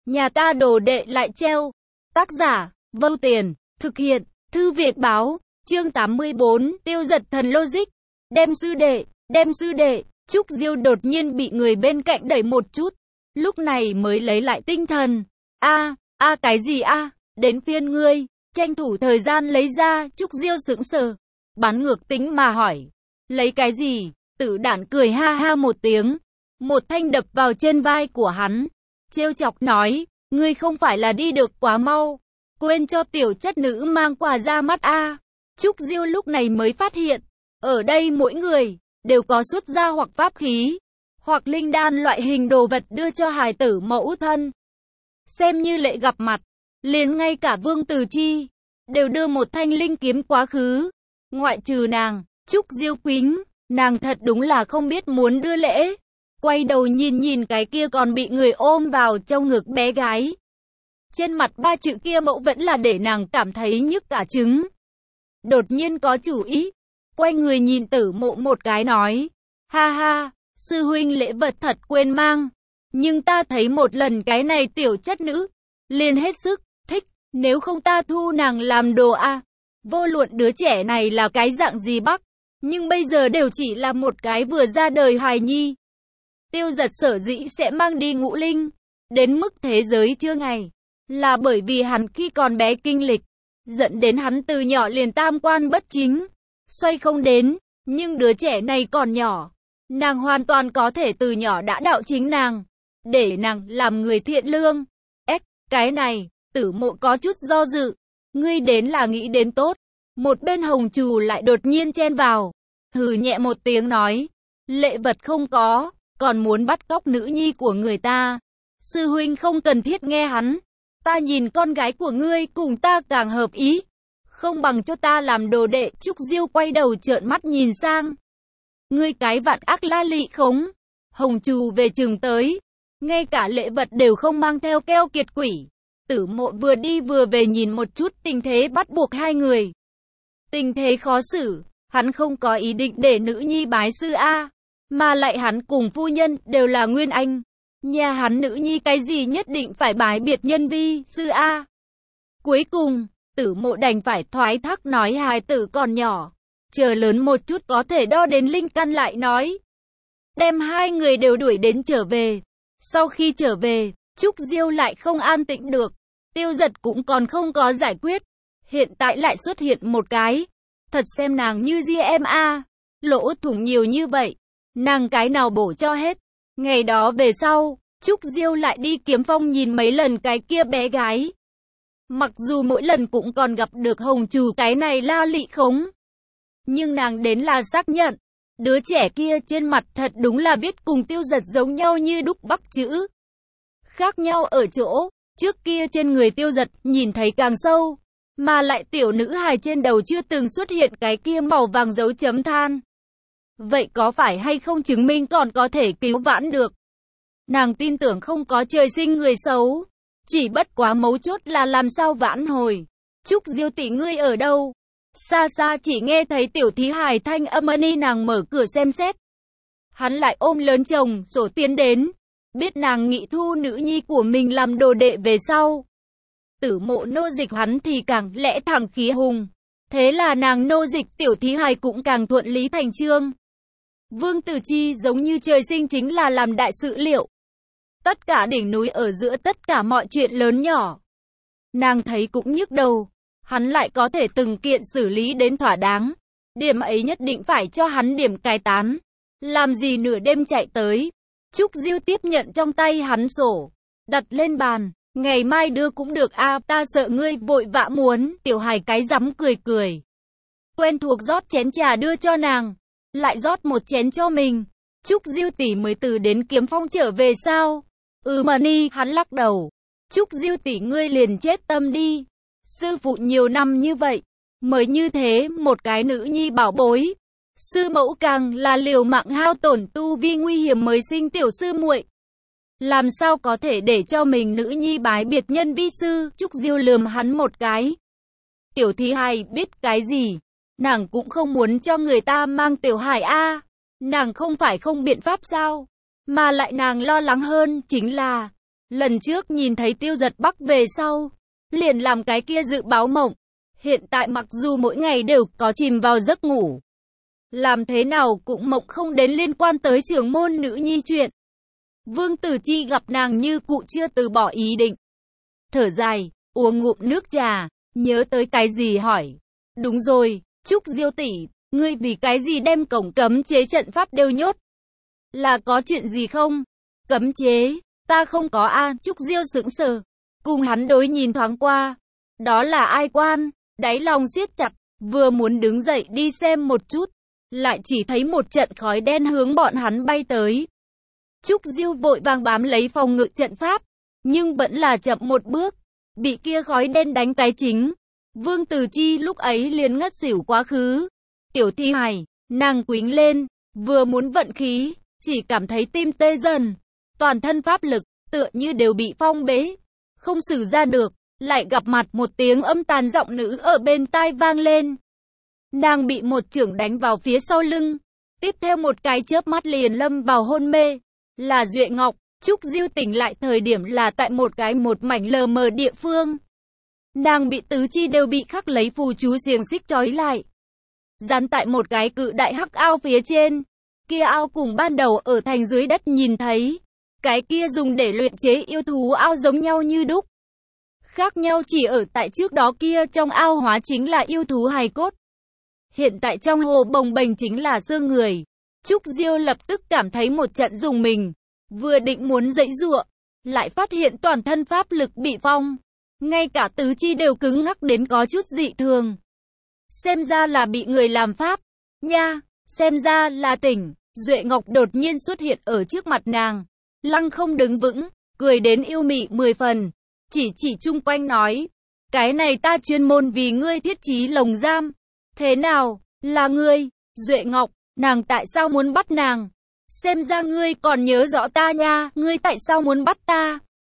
Nhà ta đồ đệ lại treo. Tác giả, Vâu Tiền, thực hiện, Thư viện báo, chương 84, Tiêu Giật thần logic. Đem sư đệ, Trúc Diêu đột nhiên bị người bên cạnh đẩy một chút, lúc này mới lấy lại tinh thần. Cái gì đến phiên ngươi, tranh thủ thời gian lấy ra. Trúc Diêu sững sờ, bắn ngược tính mà hỏi, lấy cái gì? Tử Đản cười ha ha một tiếng, một thanh đập vào trên vai của hắn, trêu chọc nói, ngươi không phải là đi được quá mau, quên cho tiểu chất nữ mang quà ra mắt Trúc Diêu lúc này mới phát hiện, ở đây mỗi người đều có xuất gia hoặc pháp khí, hoặc linh đan loại hình đồ vật đưa cho hài tử mẫu thân, xem như lễ gặp mặt. Liền ngay cả Vương Từ Chi đều đưa một thanh linh kiếm quá khứ. Ngoại trừ nàng, Trúc Diêu Quýnh, nàng thật đúng là không biết muốn đưa lễ. Quay đầu nhìn cái kia còn bị người ôm vào trong ngực bé gái, trên mặt ba chữ kia mẫu vẫn là để nàng cảm thấy nhức cả trứng. Đột nhiên có chủ ý, quay người nhìn Tử Mộ một cái nói, ha, sư huynh lễ vật thật quên mang, nhưng ta thấy một lần cái này tiểu chất nữ liền hết sức thích, nếu không ta thu nàng làm đồ Vô luận đứa trẻ này là cái dạng gì nhưng bây giờ đều chỉ là một cái vừa ra đời hài nhi. Tiêu Giật sở dĩ sẽ mang đi Ngũ Linh đến mức thế giới chưa ngày, là bởi vì hắn khi còn bé kinh lịch, dẫn đến hắn từ nhỏ liền tam quan bất chính, xoay không đến, nhưng đứa trẻ này còn nhỏ, nàng hoàn toàn có thể từ nhỏ đã đạo chính nàng, để nàng làm người thiện lương. Cái này, Tử Mộ có chút do dự, ngươi đến là nghĩ đến tốt. Một bên Hồng Trù lại đột nhiên chen vào, hừ nhẹ một tiếng nói, lễ vật không có, còn muốn bắt cóc nữ nhi của người ta. Sư huynh không cần thiết nghe hắn, ta nhìn con gái của ngươi cùng ta càng hợp ý, không bằng cho ta làm đồ đệ. Trúc Diêu quay đầu trợn mắt nhìn sang, ngươi cái vạn ác la lị khống. Hồng Trù về chừng tới, ngay cả lễ vật đều không mang theo, keo kiệt quỷ. Tử Mộ vừa đi vừa về nhìn một chút tình thế bắt buộc hai người, tình thế khó xử. Hắn không có ý định để nữ nhi bái sư mà lại hắn cùng phu nhân đều là nguyên anh, nhà hắn nữ nhi cái gì nhất định phải bái biệt nhân vi sư Cuối cùng, Tử Mộ đành phải thoái thác nói hài tử còn nhỏ, chờ lớn một chút có thể đo đến linh căn lại nói. Đem hai người đều đuổi đến trở về. Sau khi trở về, Trúc Diêu lại không an tĩnh được, Tiêu Giật cũng còn không có giải quyết, hiện tại lại xuất hiện một cái, thật xem nàng như GM lỗ thủng nhiều như vậy, nàng cái nào bổ cho hết. Ngày đó về sau, Trúc Diêu lại đi Kiếm Phong nhìn mấy lần cái kia bé gái, mặc dù mỗi lần cũng còn gặp được Hồng Trù cái này la lị khống, nhưng nàng đến là xác nhận, đứa trẻ kia trên mặt thật đúng là biết cùng Tiêu Giật giống nhau như đúc, bắc chữ. Khác nhau ở chỗ, trước kia trên người Tiêu Giật nhìn thấy càng sâu, mà lại tiểu nữ hài trên đầu chưa từng xuất hiện cái kia màu vàng dấu chấm than. Vậy có phải hay không chứng minh còn có thể cứu vãn được? Nàng tin tưởng không có trời sinh người xấu, chỉ bất quá mấu chốt là làm sao vãn hồi. Trúc Diêu tỷ ngươi ở đâu? Xa xa chỉ nghe thấy tiểu thí hài thanh âm nàng mở cửa xem xét. Hắn lại ôm lớn chồng sổ tiến đến, biết nàng nghị thu nữ nhi của mình làm đồ đệ về sau. Tử Mộ nô dịch hắn thì càng lẽ thẳng khí hùng, thế là nàng nô dịch tiểu thí hài cũng càng thuận lý thành chương. Vương Từ Chi giống như trời sinh chính là làm đại sự liệu, tất cả đỉnh núi ở giữa tất cả mọi chuyện lớn nhỏ, nàng thấy cũng nhức đầu. Hắn lại có thể từng kiện xử lý đến thỏa đáng, điểm ấy nhất định phải cho hắn điểm cai tán. Làm gì nửa đêm chạy tới. Trúc Diêu tiếp nhận trong tay hắn sổ, đặt lên bàn, ngày mai đưa cũng được ta sợ ngươi vội vã muốn. Tiểu hài cái rắm cười. Quen thuộc rót chén trà đưa cho nàng, lại rót một chén cho mình. Trúc Diêu tỷ mới từ đến Kiếm Phong trở về sao? Mà ni, hắn lắc đầu. Trúc Diêu tỷ ngươi liền chết tâm đi. Sư phụ nhiều năm như vậy, mới như thế một cái nữ nhi bảo bối. Sư mẫu càng là liều mạng hao tổn tu vi nguy hiểm mới sinh tiểu sư muội, làm sao có thể để cho mình nữ nhi bái biệt nhân vi sư. Trúc Diêu lườm hắn một cái. Tiểu thí hài biết cái gì, nàng cũng không muốn cho người ta mang tiểu hài nàng không phải không biện pháp sao, mà lại nàng lo lắng hơn chính là Lần trước nhìn thấy Tiêu Giật Bắc về sau, liền làm cái kia dự báo mộng. Hiện tại mặc dù mỗi ngày đều có chìm vào giấc ngủ, làm thế nào cũng mộng không đến liên quan tới trưởng môn nữ nhi chuyện. Vương Tử Chi gặp nàng như cụ chưa từ bỏ ý định. Thở dài, uống ngụm nước trà, nhớ tới cái gì hỏi. Đúng rồi, Trúc Diêu tỷ, ngươi vì cái gì đem cổng cấm chế trận pháp đều nhốt? Là có chuyện gì không? Cấm chế, ta không có a. Trúc Diêu sững sờ, cùng hắn đối nhìn thoáng qua. Đó là ai quan? Đáy lòng siết chặt, vừa muốn đứng dậy đi xem một chút, lại chỉ thấy một trận khói đen hướng bọn hắn bay tới. Trúc Diêu vội vàng bám lấy phòng ngự trận pháp, nhưng vẫn là chậm một bước, bị kia khói đen đánh cái chính. Vương Tử Chi lúc ấy liền ngất xỉu quá khứ. Tiểu thi hài, nàng quýnh lên, vừa muốn vận khí, chỉ cảm thấy tim tê dần, toàn thân pháp lực tựa như đều bị phong bế, không sử ra được. Lại gặp mặt một tiếng âm tàn giọng nữ ở bên tai vang lên. Nàng bị một chưởng đánh vào phía sau lưng, tiếp theo một cái chớp mắt liền lâm vào hôn mê. Là Duệ Ngọc. Trúc Diêu tỉnh lại thời điểm là tại một mảnh lờ mờ địa phương. Nàng bị tứ chi đều bị khắc lấy phù chú xiềng xích trói lại, dán tại một cái cự đại hắc ao phía trên. Kia ao cùng ban đầu ở thành dưới đất nhìn thấy, cái kia dùng để luyện chế yêu thú ao giống nhau như đúc. Khác nhau chỉ ở tại trước đó kia trong ao hóa chính là yêu thú hài cốt, hiện tại trong hồ bồng bềnh chính là xương người. Trúc Diêu lập tức cảm thấy một trận rùng mình, vừa định muốn giãy giụa, lại phát hiện toàn thân pháp lực bị phong, ngay cả tứ chi đều cứng ngắc đến có chút dị thường. Xem ra là bị người làm pháp, nha, xem ra là tỉnh. Duệ Ngọc đột nhiên xuất hiện ở trước mặt nàng, lăng không đứng vững, cười đến yêu mị 10 phần, chỉ chung quanh nói, cái này ta chuyên môn vì ngươi thiết trí lồng giam. Thế nào, là ngươi? Duệ Ngọc, nàng tại sao muốn bắt nàng? Xem ra ngươi còn nhớ rõ ta nha, ngươi tại sao muốn bắt ta?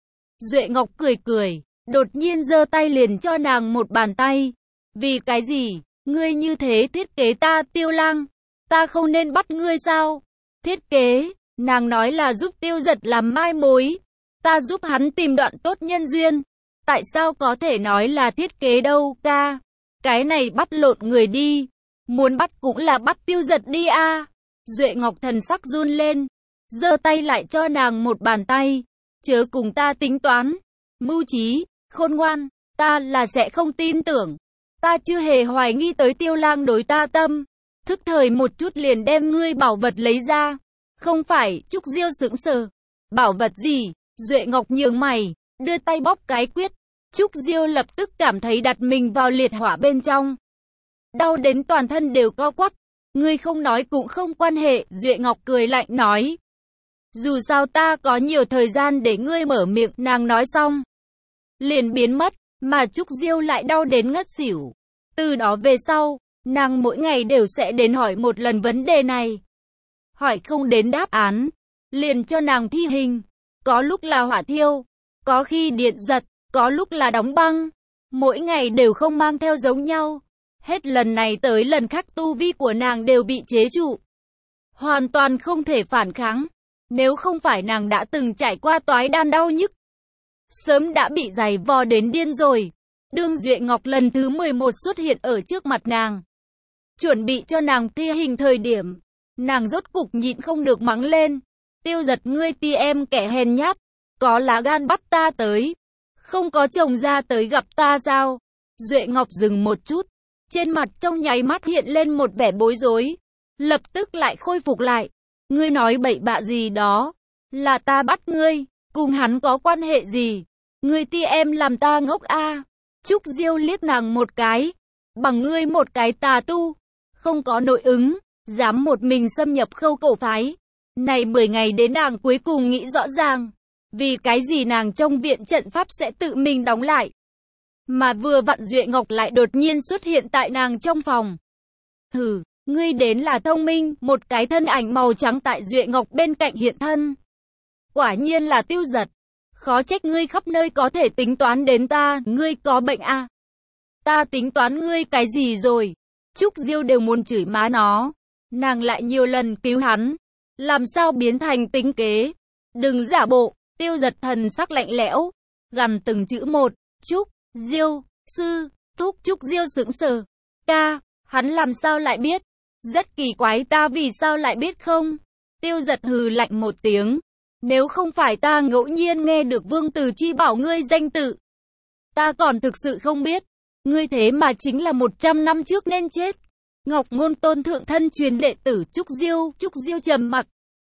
Duệ Ngọc cười cười, đột nhiên giơ tay liền cho nàng một bàn tay. Vì cái gì? Ngươi như thế thiết kế ta Tiêu Lang, ta không nên bắt ngươi sao? Thiết kế, nàng nói là giúp Tiêu Giật làm mai mối, ta giúp hắn tìm đoạn tốt nhân duyên. Tại sao có thể nói là thiết kế đâu ca? Cái này bắt lộn người đi. Muốn bắt cũng là bắt Tiêu Giật đi a. Duệ Ngọc thần sắc run lên, giơ tay lại cho nàng một bàn tay. Chớ cùng ta tính toán. Mưu trí, khôn ngoan, ta là sẽ không tin tưởng. Ta chưa hề hoài nghi tới Tiêu Lang đối ta tâm. Thức thời một chút liền đem ngươi bảo vật lấy ra. Không phải. Trúc Diêu sững sờ. Bảo vật gì? Duệ Ngọc nhướng mày, đưa tay bóp cái quyết. Trúc Diêu lập tức cảm thấy đặt mình vào liệt hỏa bên trong, đau đến toàn thân đều co quắp. Ngươi không nói cũng không quan hệ. Duệ Ngọc cười lạnh nói, dù sao ta có nhiều thời gian để ngươi mở miệng. Nàng nói xong liền biến mất, mà Trúc Diêu lại đau đến ngất xỉu. Từ đó về sau, nàng mỗi ngày đều sẽ đến hỏi một lần vấn đề này, hỏi không đến đáp án, liền cho nàng thi hình. Có lúc là hỏa thiêu, có khi điện giật, có lúc là đóng băng. Mỗi ngày đều không mang theo giống nhau. Hết lần này tới lần khác tu vi của nàng đều bị chế trụ, hoàn toàn không thể phản kháng. Nếu không phải nàng đã từng trải qua toái đan đau nhức, sớm đã bị giày vò đến điên rồi. Đương Duệ Ngọc lần thứ 11 xuất hiện ở trước mặt nàng, chuẩn bị cho nàng thi hình thời điểm, nàng rốt cục nhịn không được mắng lên. Tiêu Giật, ngươi ti em kẻ hèn nhát, có lá gan bắt ta tới, không có chồng ra tới gặp ta sao? Duệ Ngọc dừng một chút, trên mặt trong nháy mắt hiện lên một vẻ bối rối, lập tức lại khôi phục lại. Ngươi nói bậy bạ gì đó? Là ta bắt ngươi, cùng hắn có quan hệ gì? Ngươi ti em làm ta ngốc a. Trúc Diêu liếc nàng một cái, bằng ngươi một cái tà tu, không có nội ứng, dám một mình xâm nhập Khâu Cổ phái. Này 10 ngày đến nàng cuối cùng nghĩ rõ ràng, vì cái gì nàng trong viện trận pháp sẽ tự mình đóng lại. Mà vừa vặn Duệ Ngọc lại đột nhiên xuất hiện tại nàng trong phòng. Hừ, ngươi đến là thông minh. Một cái thân ảnh màu trắng tại Duệ Ngọc bên cạnh hiện thân. Quả nhiên là Tiêu Giật. Khó trách ngươi khắp nơi có thể tính toán đến ta, ngươi có bệnh à? Ta tính toán ngươi cái gì rồi? Trúc Diêu đều muốn chửi má nó. Nàng lại nhiều lần cứu hắn, làm sao biến thành tính kế? Đừng giả bộ, Tiêu Giật thần sắc lạnh lẽo, gằn từng chữ một. Trúc Diêu, sư thúc. Trúc Diêu sững sờ. Ca, hắn làm sao lại biết? Rất kỳ quái, ta vì sao lại biết không? Tiêu Giật hừ lạnh một tiếng. Nếu không phải ta ngẫu nhiên nghe được Vương Tử Chi bảo ngươi danh tự, ta còn thực sự không biết. Ngươi thế mà chính là 100 năm trước nên chết. Ngọc Ngôn Tôn thượng thân truyền đệ tử Trúc Diêu. Trúc Diêu trầm mặc.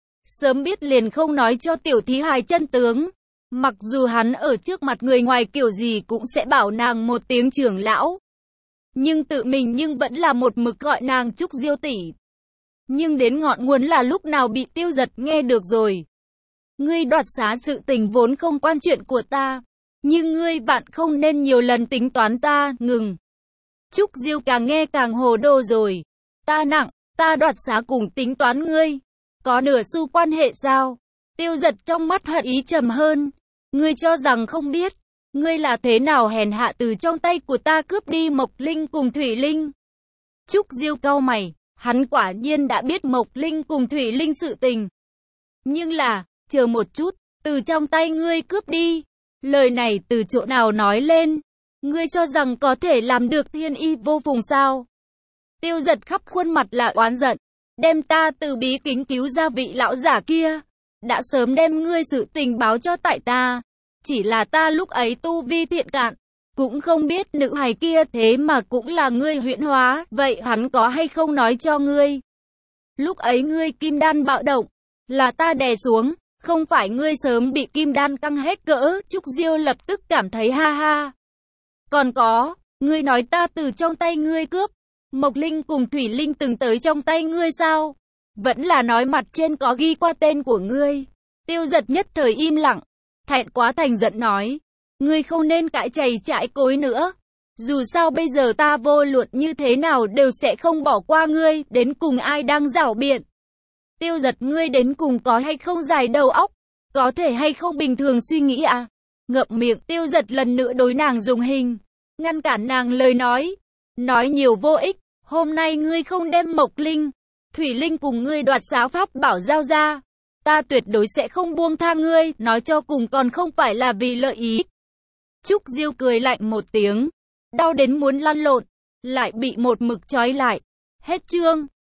Sớm biết liền không nói cho tiểu thí hài chân tướng. Mặc dù hắn ở trước mặt người ngoài kiểu gì cũng sẽ bảo nàng một tiếng trưởng lão, nhưng tự mình vẫn là một mực gọi nàng Trúc Diêu tỷ. Nhưng đến ngọn nguồn là lúc nào bị Tiêu Giật nghe được rồi. Ngươi đoạt xá sự tình vốn không quan chuyện của ta, nhưng ngươi bạn không nên nhiều lần tính toán ta. Ngừng. Trúc Diêu càng nghe càng hồ đồ rồi. Ta nặng, ta đoạt xá cùng tính toán ngươi có nửa xu quan hệ sao? Tiêu Giật trong mắt hận ý trầm hơn. Ngươi cho rằng không biết, ngươi là thế nào hèn hạ từ trong tay của ta cướp đi Mộc Linh cùng Thủy Linh. Trúc Diêu cau mày, hắn quả nhiên đã biết Mộc Linh cùng Thủy Linh sự tình. Nhưng là, chờ một chút, từ trong tay ngươi cướp đi. Lời này từ chỗ nào nói lên? Ngươi cho rằng có thể làm được thiên y vô phùng sao? Tiêu Giật khắp khuôn mặt là oán giận. Đem ta từ bí kính cứu ra vị lão giả kia. Đã sớm đem ngươi sự tình báo cho tại ta. Chỉ là ta lúc ấy tu vi thiện cạn, cũng không biết nữ hài kia thế mà cũng là ngươi huyễn hóa. Vậy hắn có hay không nói cho ngươi? Lúc ấy ngươi kim đan bạo động, là ta đè xuống, không phải ngươi sớm bị kim đan căng hết cỡ. Trúc Diêu lập tức cảm thấy ha ha. Còn có, ngươi nói ta từ trong tay ngươi cướp Mộc Linh cùng Thủy Linh từng tới trong tay ngươi sao? Vẫn là nói mặt trên có ghi qua tên của ngươi? Tiêu Giật nhất thời im lặng, thẹn quá thành giận nói. Ngươi không nên cãi chày chãi cối nữa. Dù sao bây giờ ta vô luận như thế nào đều sẽ không bỏ qua ngươi. Đến cùng ai đang giảo biện? Tiêu Giật, ngươi đến cùng có hay không dài đầu óc? Có thể hay không bình thường suy nghĩ à? Ngậm miệng. Tiêu Giật lần nữa đối nàng dùng hình, ngăn cản nàng lời nói. Nói nhiều vô ích. Hôm nay ngươi không đem Mộc Linh, Thủy Linh cùng ngươi đoạt xá pháp bảo giao ra, ta tuyệt đối sẽ không buông tha ngươi. Nói cho cùng còn không phải là vì lợi ý. Trúc Diêu cười lạnh một tiếng, đau đến muốn lăn lộn, lại bị một mực trói lại. Hết chương.